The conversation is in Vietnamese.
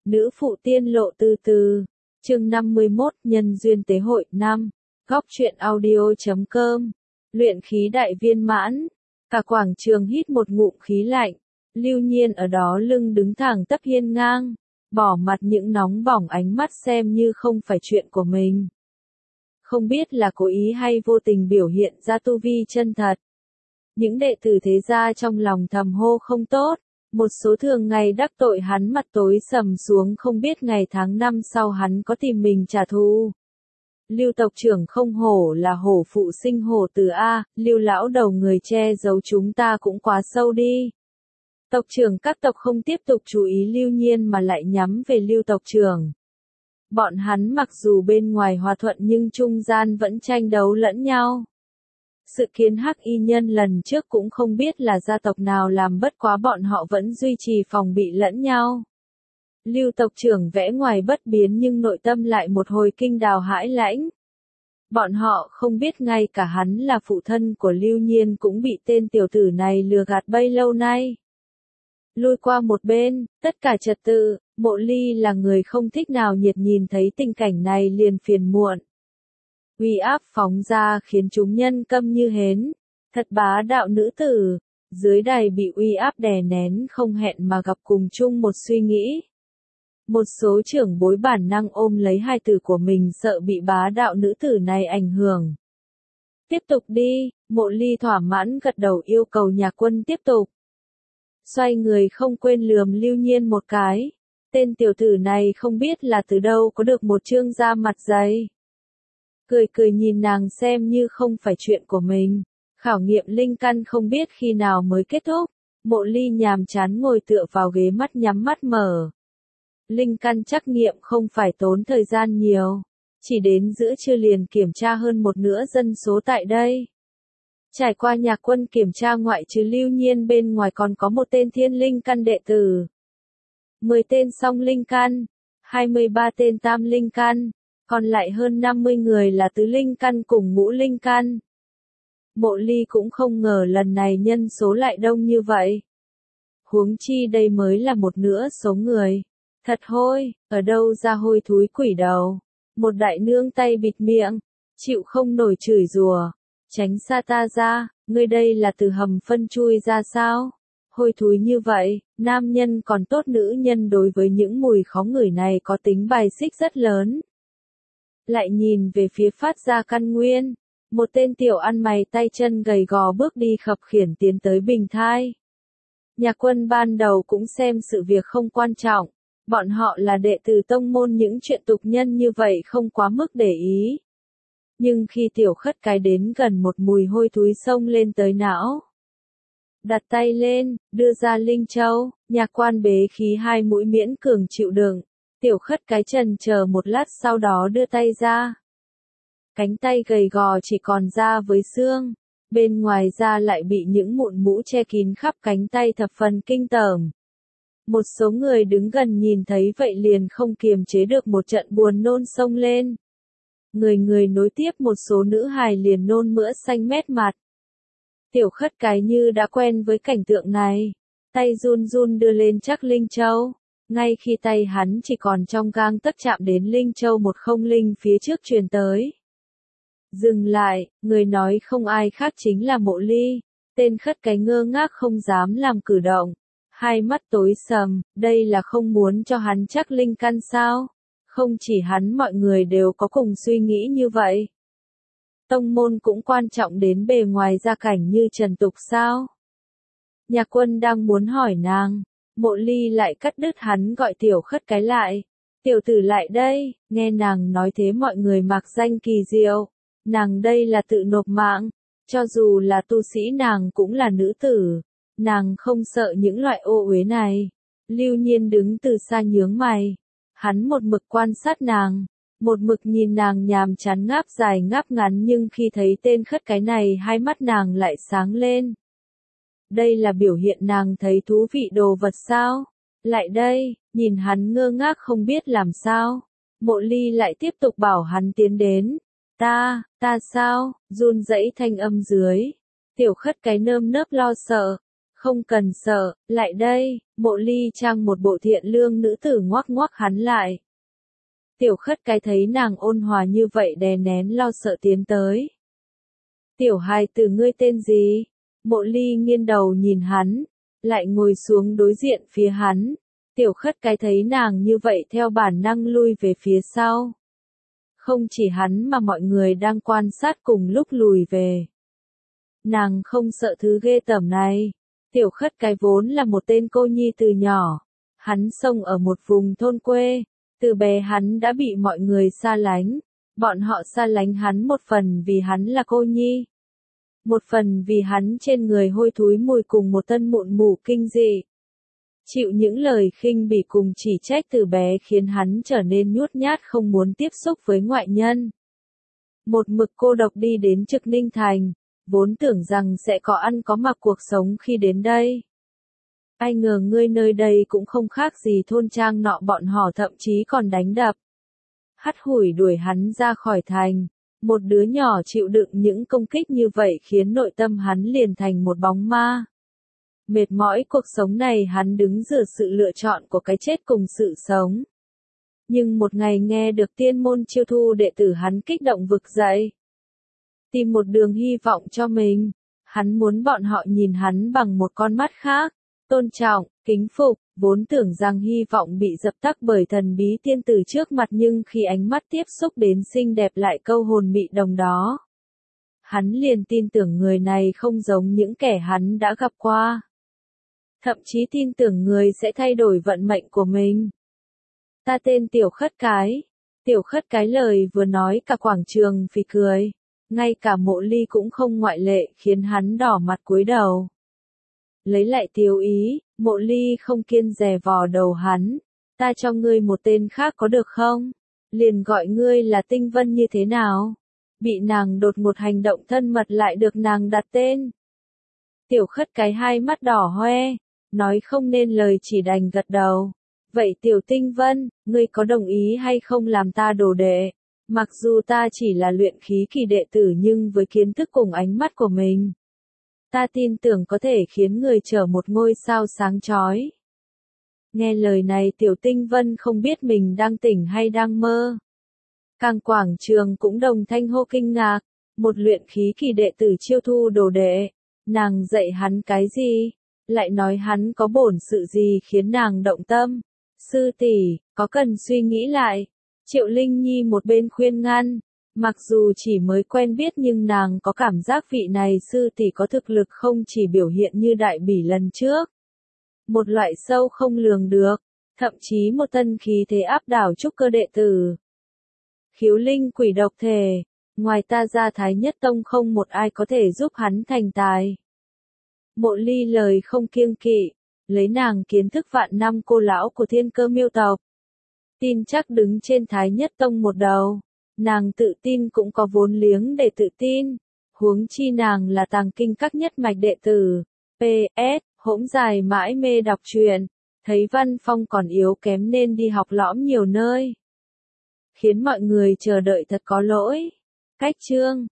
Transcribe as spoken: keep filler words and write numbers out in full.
Nữ phụ tiên lộ từ từ. Chương năm mươi mốt Nhân duyên tế hội năm. Góc truyện audio chấm com. Luyện khí đại viên mãn. Cả quảng trường hít một ngụm khí lạnh. Lưu Nhiên ở đó lưng đứng thẳng tắp hiên ngang, bỏ mặt những nóng bỏng ánh mắt xem như không phải chuyện của mình. Không biết là cố ý hay vô tình biểu hiện ra tu vi chân thật. Những đệ tử thế gia trong lòng thầm hô không tốt, một số thường ngày đắc tội hắn mặt tối sầm xuống không biết ngày tháng năm sau hắn có tìm mình trả thù. Lưu tộc trưởng không hổ là hổ phụ sinh hổ tử A, Lưu lão đầu người che giấu chúng ta cũng quá sâu đi. Tộc trưởng các tộc không tiếp tục chú ý Lưu Nhiên mà lại nhắm về Lưu tộc trưởng. Bọn hắn mặc dù bên ngoài hòa thuận nhưng trung gian vẫn tranh đấu lẫn nhau. Sự kiến hắc y nhân lần trước cũng không biết là gia tộc nào làm, bất quá bọn họ vẫn duy trì phòng bị lẫn nhau. Lưu tộc trưởng vẽ ngoài bất biến nhưng nội tâm lại một hồi kinh đào hãi lãnh. Bọn họ không biết ngay cả hắn là phụ thân của Lưu Nhiên cũng bị tên tiểu tử này lừa gạt bấy lâu nay. Lui qua một bên, tất cả trật tự, Mộ Ly là người không thích nào nhiệt nhìn thấy tình cảnh này liền phiền muộn. Uy áp phóng ra khiến chúng nhân câm như hến, thật bá đạo nữ tử, dưới đài bị uy áp đè nén không hẹn mà gặp cùng chung một suy nghĩ. Một số trưởng bối bản năng ôm lấy hai từ của mình sợ bị bá đạo nữ tử này ảnh hưởng. Tiếp tục đi, Mộ Ly thỏa mãn gật đầu yêu cầu Nhạc Quân tiếp tục. Xoay người không quên lườm Lưu Nhiên một cái, tên tiểu tử này không biết là từ đâu có được một trương da mặt dày. Cười cười nhìn nàng xem như không phải chuyện của mình, khảo nghiệm linh căn không biết khi nào mới kết thúc, Mộ Ly nhàm chán ngồi tựa vào ghế mắt nhắm mắt mở. Linh căn trắc nghiệm không phải tốn thời gian nhiều, chỉ đến giữa trưa liền kiểm tra hơn một nửa dân số tại đây. Trải qua Nhạc Quân kiểm tra ngoại trừ Lưu Nhiên bên ngoài còn có một tên thiên linh căn đệ tử, mười tên song linh căn, hai mươi ba tên tam linh căn, còn lại hơn năm mươi người là tứ linh căn cùng ngũ linh căn. Mộ Ly cũng không ngờ lần này nhân số lại đông như vậy. Huống chi đây mới là một nửa số người. Thật hôi, ở đâu ra hôi thúi quỷ đầu. Một đại nương tay bịt miệng, chịu không nổi chửi rủa. Tránh xa ta ra, ngươi đây là từ hầm phân chui ra sao? Hôi thúi như vậy, nam nhân còn tốt, nữ nhân đối với những mùi khó ngửi này có tính bài xích rất lớn. Lại nhìn về phía phát ra căn nguyên, một tên tiểu ăn mày tay chân gầy gò bước đi khập khiễng tiến tới bình thai. Nhạc Quân ban đầu cũng xem sự việc không quan trọng, bọn họ là đệ tử tông môn, những chuyện tục nhân như vậy không quá mức để ý. Nhưng khi tiểu khất cái đến gần một mùi hôi thúi xông lên tới não. Đặt tay lên, đưa ra linh châu, Nhạc Quan bế khí hai mũi miễn cường chịu đựng. Tiểu khất cái chần chờ một lát sau đó đưa tay ra. Cánh tay gầy gò chỉ còn da với xương, bên ngoài da lại bị những mụn mũ che kín khắp cánh tay thập phần kinh tởm. Một số người đứng gần nhìn thấy vậy liền không kiềm chế được một trận buồn nôn xông lên. Người người nối tiếp một số nữ hài liền nôn mửa xanh mét mặt. Tiểu khất cái như đã quen với cảnh tượng này, tay run run đưa lên chắc linh châu. Ngay khi tay hắn chỉ còn trong gang tấc chạm đến linh châu, một không linh phía trước truyền tới. Dừng lại, người nói không ai khác chính là Mộ Ly. Tên khất cái ngơ ngác không dám làm cử động, hai mắt tối sầm, đây là không muốn cho hắn chắc linh căn sao? Không chỉ hắn, mọi người đều có cùng suy nghĩ như vậy. Tông môn cũng quan trọng đến bề ngoài gia cảnh như trần tục sao? Nhạc Quân đang muốn hỏi nàng, Mộ Ly lại cắt đứt hắn, gọi tiểu khất cái lại. Tiểu tử lại đây, nghe nàng nói thế mọi người mặc danh kỳ diệu. Nàng đây là tự nộp mạng, cho dù là tu sĩ nàng cũng là nữ tử. Nàng không sợ những loại ô uế này. Lưu Nhiên đứng từ xa nhướng mày. Hắn một mực quan sát nàng, một mực nhìn nàng nhàm chán ngáp dài ngáp ngắn, nhưng khi thấy tên khất cái này hai mắt nàng lại sáng lên. Đây là biểu hiện nàng thấy thú vị đồ vật sao? Lại đây, nhìn hắn ngơ ngác không biết làm sao. Mộ Ly lại tiếp tục bảo hắn tiến đến. Ta, ta sao? Run rẩy thanh âm dưới. Tiểu khất cái nơm nớp lo sợ. Không cần sợ, lại đây, Mộ Ly trang một bộ thiện lương nữ tử ngoắc ngoắc hắn lại. Tiểu Khất Cái thấy nàng ôn hòa như vậy đè nén lo sợ tiến tới. Tiểu hài tử ngươi tên gì? Mộ Ly nghiêng đầu nhìn hắn, lại ngồi xuống đối diện phía hắn. Tiểu Khất Cái thấy nàng như vậy theo bản năng lui về phía sau. Không chỉ hắn mà mọi người đang quan sát cùng lúc lùi về. Nàng không sợ thứ ghê tởm này. Tiểu Khất Cái vốn là một tên cô nhi từ nhỏ. Hắn sống ở một vùng thôn quê. Từ bé hắn đã bị mọi người xa lánh. Bọn họ xa lánh hắn một phần vì hắn là cô nhi. Một phần vì hắn trên người hôi thối mùi cùng một thân mụn mủ kinh dị. Chịu những lời khinh bỉ cùng chỉ trách từ bé khiến hắn trở nên nhút nhát không muốn tiếp xúc với ngoại nhân. Một mực cô độc đi đến Trực Ninh Thành, vốn tưởng rằng sẽ có ăn có mặc cuộc sống khi đến đây. Ai ngờ ngươi nơi đây cũng không khác gì thôn trang nọ, bọn họ thậm chí còn đánh đập. Hắt hủi đuổi hắn ra khỏi thành. Một đứa nhỏ chịu đựng những công kích như vậy khiến nội tâm hắn liền thành một bóng ma. Mệt mỏi cuộc sống này, hắn đứng giữa sự lựa chọn của cái chết cùng sự sống. Nhưng một ngày nghe được tiên môn chiêu thu đệ tử, hắn kích động vực dậy. Tìm một đường hy vọng cho mình. Hắn muốn bọn họ nhìn hắn bằng một con mắt khác, tôn trọng, kính phục. Vốn tưởng rằng hy vọng bị dập tắt bởi thần bí tiên tử trước mặt, nhưng khi ánh mắt tiếp xúc đến xinh đẹp lại câu hồn mị đồng đó, hắn liền tin tưởng người này không giống những kẻ hắn đã gặp qua. Thậm chí tin tưởng người sẽ thay đổi vận mệnh của mình. Ta tên Tiểu Khất Cái. Tiểu Khất Cái lời vừa nói cả quảng trường phì cười. Ngay cả Mộ Ly cũng không ngoại lệ, khiến hắn đỏ mặt cúi đầu. Lấy lại tiêu ý, Mộ Ly không kiên dè vò đầu hắn. Ta cho ngươi một tên khác có được không? Liền gọi ngươi là Tinh Vân như thế nào? Bị nàng đột một hành động thân mật lại được nàng đặt tên. Tiểu Khất Cái hai mắt đỏ hoe, nói không nên lời chỉ đành gật đầu. Vậy Tiểu Tinh Vân, ngươi có đồng ý hay không làm ta đồ đệ? Mặc dù ta chỉ là luyện khí kỳ đệ tử, nhưng với kiến thức cùng ánh mắt của mình, ta tin tưởng có thể khiến người trở một ngôi sao sáng chói. Nghe lời này, Tiểu Tinh Vân không biết mình đang tỉnh hay đang mơ. Càng quảng trường cũng đồng thanh hô kinh ngạc. Một luyện khí kỳ đệ tử chiêu thu đồ đệ. Nàng dạy hắn cái gì? Lại nói hắn có bổn sự gì khiến nàng động tâm? Sư tỷ, có cần suy nghĩ lại. Triệu Linh Nhi một bên khuyên ngăn. Mặc dù chỉ mới quen biết nhưng nàng có cảm giác vị này sư tỷ có thực lực không chỉ biểu hiện như đại bỉ lần trước. Một loại sâu không lường được, thậm chí một tân khí thế áp đảo trúc cơ đệ tử. Khiếu linh quỷ độc thể, ngoài ta ra Thái Nhất Tông không một ai có thể giúp hắn thành tài. Mộ Ly lời không kiêng kỵ, lấy nàng kiến thức vạn năm cô lão của Thiên Cơ Miêu tộc. Tin chắc đứng trên Thái Nhất Tông một đầu. Nàng tự tin cũng có vốn liếng để tự tin. Huống chi nàng là tàng kinh các nhất mạch đệ tử. pê ét, hỗn dài mãi mê đọc truyện. Thấy văn phong còn yếu kém nên đi học lõm nhiều nơi. Khiến mọi người chờ đợi thật có lỗi. Cách chương